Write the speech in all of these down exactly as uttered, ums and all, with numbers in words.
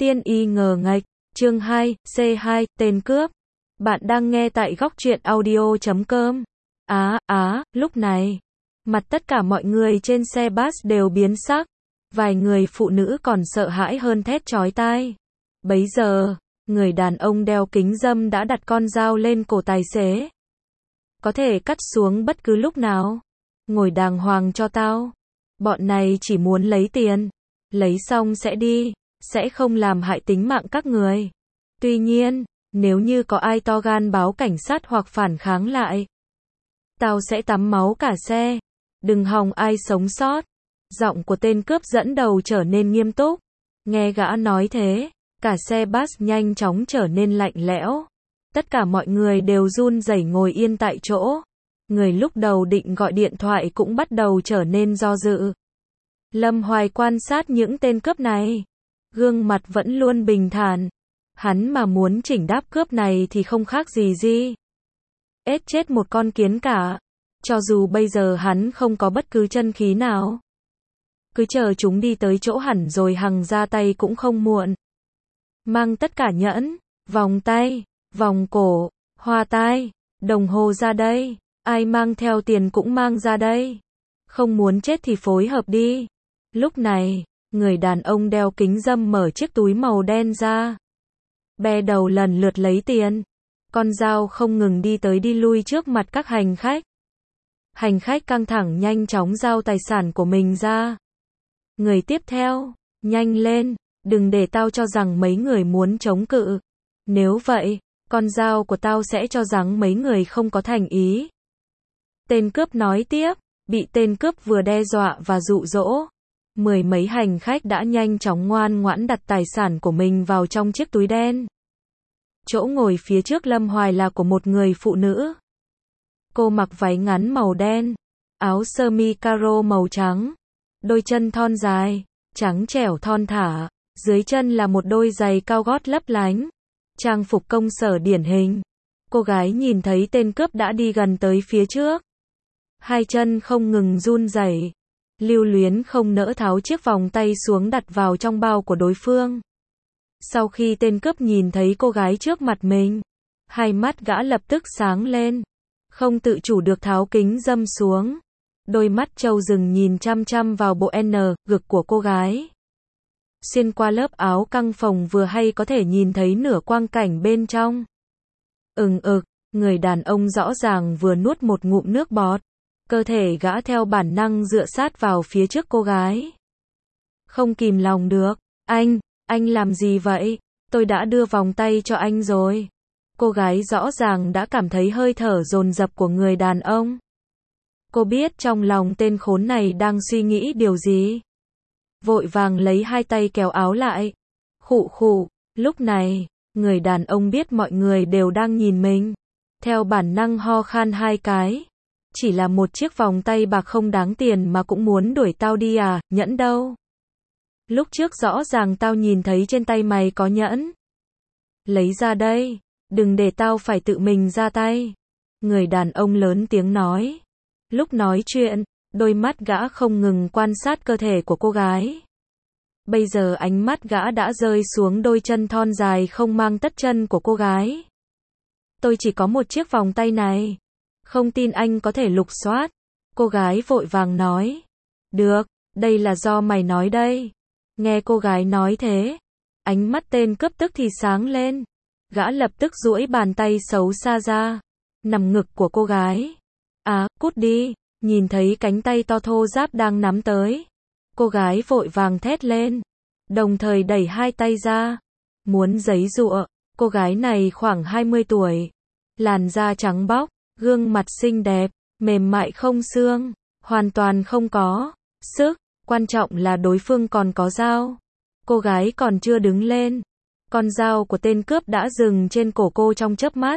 Tiên y ngờ nghệch, chương hai, C hai, tên cướp. Bạn đang nghe tại góc truyện audio chấm com. Á, á, lúc này, mặt tất cả mọi người trên xe bus đều biến sắc. Vài người phụ nữ còn sợ hãi hơn thét chói tai. Bấy giờ, người đàn ông đeo kính râm đã đặt con dao lên cổ tài xế. Có thể cắt xuống bất cứ lúc nào. Ngồi đàng hoàng cho tao. Bọn này chỉ muốn lấy tiền. Lấy xong sẽ đi. Sẽ không làm hại tính mạng các người. Tuy nhiên, nếu như có ai to gan báo cảnh sát hoặc phản kháng lại, tao sẽ tắm máu cả xe. Đừng hòng ai sống sót. Giọng của tên cướp dẫn đầu trở nên nghiêm túc. Nghe gã nói thế, cả xe bus nhanh chóng trở nên lạnh lẽo. Tất cả mọi người đều run rẩy ngồi yên tại chỗ. Người lúc đầu định gọi điện thoại cũng bắt đầu trở nên do dự. Lâm Hoài quan sát những tên cướp này. Gương mặt vẫn luôn bình thản. Hắn mà muốn chỉnh đáp cướp này thì không khác gì gì. Ết chết một con kiến cả. Cho dù bây giờ hắn không có bất cứ chân khí nào. Cứ chờ chúng đi tới chỗ hẳn rồi hằng ra tay cũng không muộn. Mang tất cả nhẫn, vòng tay, vòng cổ, hoa tai, đồng hồ ra đây. Ai mang theo tiền cũng mang ra đây. Không muốn chết thì phối hợp đi. Lúc này, người đàn ông đeo kính râm mở chiếc túi màu đen ra. Bè đầu lần lượt lấy tiền. Con dao không ngừng đi tới đi lui trước mặt các hành khách. Hành khách căng thẳng nhanh chóng giao tài sản của mình ra. Người tiếp theo, nhanh lên, đừng để tao cho rằng mấy người muốn chống cự. Nếu vậy, con dao của tao sẽ cho rằng mấy người không có thành ý. Tên cướp nói tiếp, bị tên cướp vừa đe dọa và dụ dỗ. Mười mấy hành khách đã nhanh chóng ngoan ngoãn đặt tài sản của mình vào trong chiếc túi đen. Chỗ ngồi phía trước Lâm Hoài là của một người phụ nữ. Cô mặc váy ngắn màu đen, áo sơ mi caro màu trắng, đôi chân thon dài, trắng trẻo thon thả, dưới chân là một đôi giày cao gót lấp lánh, trang phục công sở điển hình. Cô gái nhìn thấy tên cướp đã đi gần tới phía trước. Hai chân không ngừng run rẩy, lưu luyến không nỡ tháo chiếc vòng tay xuống đặt vào trong bao của đối phương. Sau khi tên cướp nhìn thấy cô gái trước mặt mình, hai mắt gã lập tức sáng lên, không tự chủ được tháo kính râm xuống. Đôi mắt trâu rừng nhìn chăm chăm vào bộ N, ngực của cô gái. Xuyên qua lớp áo căng phồng vừa hay có thể nhìn thấy nửa quang cảnh bên trong. Ừng ực, người đàn ông rõ ràng vừa nuốt một ngụm nước bọt. Cơ thể gã theo bản năng dựa sát vào phía trước cô gái. Không kìm lòng được. Anh, anh làm gì vậy? Tôi đã đưa vòng tay cho anh rồi. Cô gái rõ ràng đã cảm thấy hơi thở dồn dập của người đàn ông. Cô biết trong lòng tên khốn này đang suy nghĩ điều gì. Vội vàng lấy hai tay kéo áo lại. Khụ khụ, lúc này, người đàn ông biết mọi người đều đang nhìn mình. Theo bản năng ho khan hai cái. Chỉ là một chiếc vòng tay bạc không đáng tiền mà cũng muốn đuổi tao đi à, nhẫn đâu? Lúc trước rõ ràng tao nhìn thấy trên tay mày có nhẫn. Lấy ra đây, đừng để tao phải tự mình ra tay. Người đàn ông lớn tiếng nói. Lúc nói chuyện, đôi mắt gã không ngừng quan sát cơ thể của cô gái. Bây giờ ánh mắt gã đã rơi xuống đôi chân thon dài không mang tất chân của cô gái. Tôi chỉ có một chiếc vòng tay này. Không tin anh có thể lục soát. Cô gái vội vàng nói. Được, đây là do mày nói đây. Nghe cô gái nói thế, ánh mắt tên cướp tức thì sáng lên. Gã lập tức duỗi bàn tay xấu xa ra, nằm ngực của cô gái. Á, cút đi, nhìn thấy cánh tay to thô ráp đang nắm tới. Cô gái vội vàng thét lên, đồng thời đẩy hai tay ra, muốn giãy giụa. Cô gái này khoảng hai mươi tuổi, làn da trắng bóc, gương mặt xinh đẹp, mềm mại không xương, hoàn toàn không có sức, quan trọng là đối phương còn có dao. Cô gái còn chưa đứng lên, con dao của tên cướp đã dừng trên cổ cô trong chớp mắt.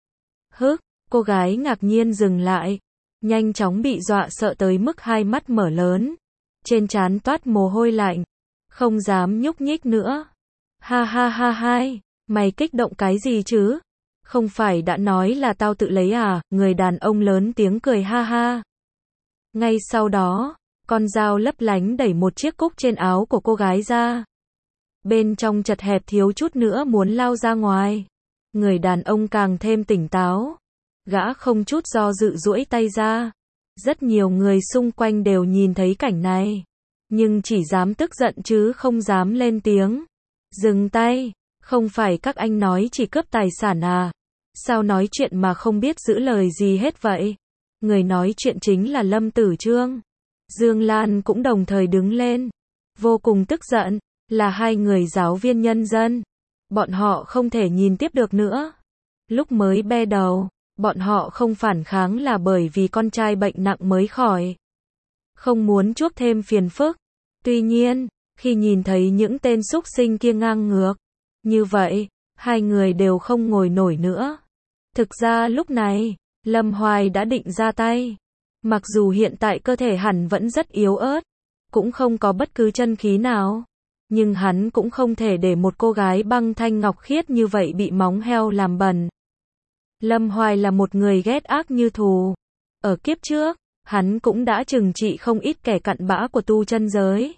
Hức, cô gái ngạc nhiên dừng lại, nhanh chóng bị dọa sợ tới mức hai mắt mở lớn, trên trán toát mồ hôi lạnh, không dám nhúc nhích nữa. Ha ha ha hai, mày kích động cái gì chứ? Không phải đã nói là tao tự lấy à? Người đàn ông lớn tiếng cười ha ha. Ngay sau đó, con dao lấp lánh đẩy một chiếc cúc trên áo của cô gái ra. Bên trong chật hẹp thiếu chút nữa muốn lao ra ngoài. Người đàn ông càng thêm tỉnh táo. Gã không chút do dự duỗi tay ra. Rất nhiều người xung quanh đều nhìn thấy cảnh này. Nhưng chỉ dám tức giận chứ không dám lên tiếng. Dừng tay, không phải các anh nói chỉ cướp tài sản à? Sao nói chuyện mà không biết giữ lời gì hết vậy? Người nói chuyện chính là Lâm Tử Chương. Dương Lan cũng đồng thời đứng lên. Vô cùng tức giận, là hai người giáo viên nhân dân. Bọn họ không thể nhìn tiếp được nữa. Lúc mới be đầu, bọn họ không phản kháng là bởi vì con trai bệnh nặng mới khỏi. Không muốn chuốc thêm phiền phức. Tuy nhiên, khi nhìn thấy những tên súc sinh kia ngang ngược, như vậy, hai người đều không ngồi nổi nữa. Thực ra lúc này, Lâm Hoài đã định ra tay. Mặc dù hiện tại cơ thể hẳn vẫn rất yếu ớt, cũng không có bất cứ chân khí nào. Nhưng hắn cũng không thể để một cô gái băng thanh ngọc khiết như vậy bị móng heo làm bẩn. Lâm Hoài là một người ghét ác như thù. Ở kiếp trước, hắn cũng đã trừng trị không ít kẻ cặn bã của tu chân giới.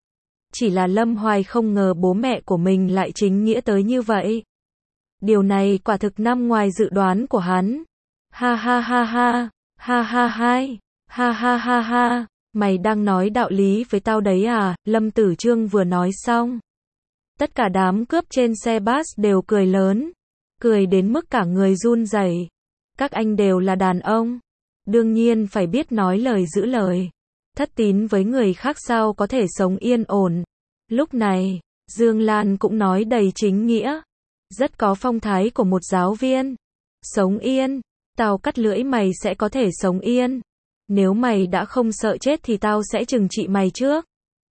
Chỉ là Lâm Hoài không ngờ bố mẹ của mình lại chính nghĩa tới như vậy. Điều này quả thực nằm ngoài dự đoán của hắn. Ha ha ha ha, ha ha hai, ha ha ha ha, mày đang nói đạo lý với tao đấy à? Lâm Tử Chương vừa nói xong. Tất cả đám cướp trên xe bus đều cười lớn. Cười đến mức cả người run rẩy. Các anh đều là đàn ông. Đương nhiên phải biết nói lời giữ lời. Thất tín với người khác sao có thể sống yên ổn. Lúc này, Dương Lan cũng nói đầy chính nghĩa. Rất có phong thái của một giáo viên. Sống yên, tao cắt lưỡi mày sẽ có thể sống yên. Nếu mày đã không sợ chết thì tao sẽ trừng trị mày trước.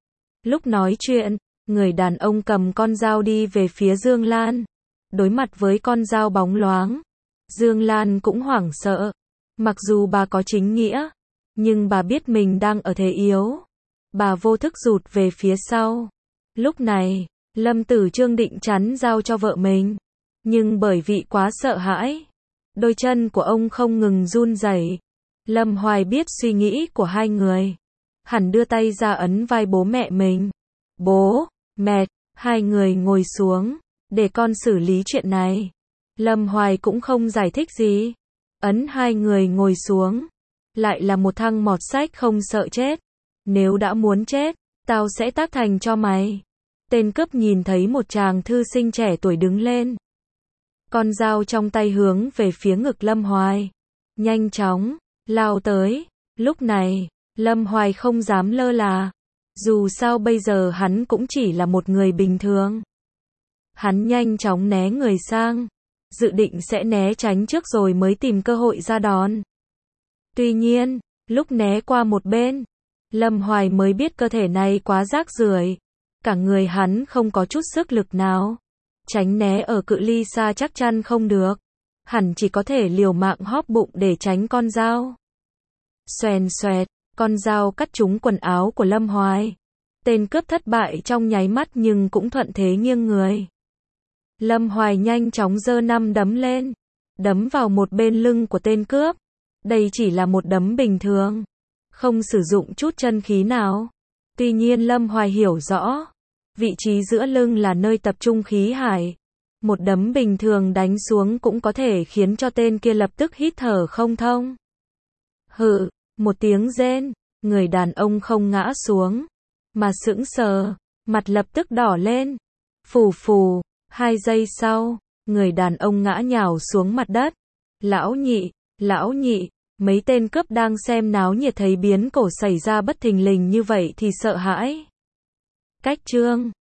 Lúc nói chuyện, người đàn ông cầm con dao đi về phía Dương Lan. Đối mặt với con dao bóng loáng, Dương Lan cũng hoảng sợ. Mặc dù bà có chính nghĩa, nhưng bà biết mình đang ở thế yếu. Bà vô thức rụt về phía sau. Lúc này, Lâm Tử Chương định chắn dao cho vợ mình. Nhưng bởi vì quá sợ hãi, đôi chân của ông không ngừng run rẩy. Lâm Hoài biết suy nghĩ của hai người. Hẳn đưa tay ra ấn vai bố mẹ mình. Bố, mẹ, hai người ngồi xuống. Để con xử lý chuyện này. Lâm Hoài cũng không giải thích gì. Ấn hai người ngồi xuống. Lại là một thằng mọt sách không sợ chết. Nếu đã muốn chết, tao sẽ tác thành cho mày. Tên cướp nhìn thấy một chàng thư sinh trẻ tuổi đứng lên. Con dao trong tay hướng về phía ngực Lâm Hoài. Nhanh chóng, lao tới. Lúc này, Lâm Hoài không dám lơ là. Dù sao bây giờ hắn cũng chỉ là một người bình thường. Hắn nhanh chóng né người sang. Dự định sẽ né tránh trước rồi mới tìm cơ hội ra đòn. Tuy nhiên, lúc né qua một bên, Lâm Hoài mới biết cơ thể này quá rác rưởi. Cả người hắn không có chút sức lực nào. Tránh né ở cự ly xa chắc chắn không được. Hẳn chỉ có thể liều mạng hóp bụng để tránh con dao. Xoèn xoẹt, con dao cắt trúng quần áo của Lâm Hoài. Tên cướp thất bại trong nháy mắt nhưng cũng thuận thế nghiêng người. Lâm Hoài nhanh chóng giơ năm đấm lên. Đấm vào một bên lưng của tên cướp. Đây chỉ là một đấm bình thường. Không sử dụng chút chân khí nào. Tuy nhiên Lâm Hoài hiểu rõ. Vị trí giữa lưng là nơi tập trung khí hải. Một đấm bình thường đánh xuống cũng có thể khiến cho tên kia lập tức hít thở không thông. Hự, một tiếng rên. Người đàn ông không ngã xuống. Mà sững sờ. Mặt lập tức đỏ lên. Phù phù. Hai giây sau, người đàn ông ngã nhào xuống mặt đất. Lão nhị, lão nhị, mấy tên cướp đang xem náo nhiệt thấy biến cổ xảy ra bất thình lình như vậy thì sợ hãi. Cách chương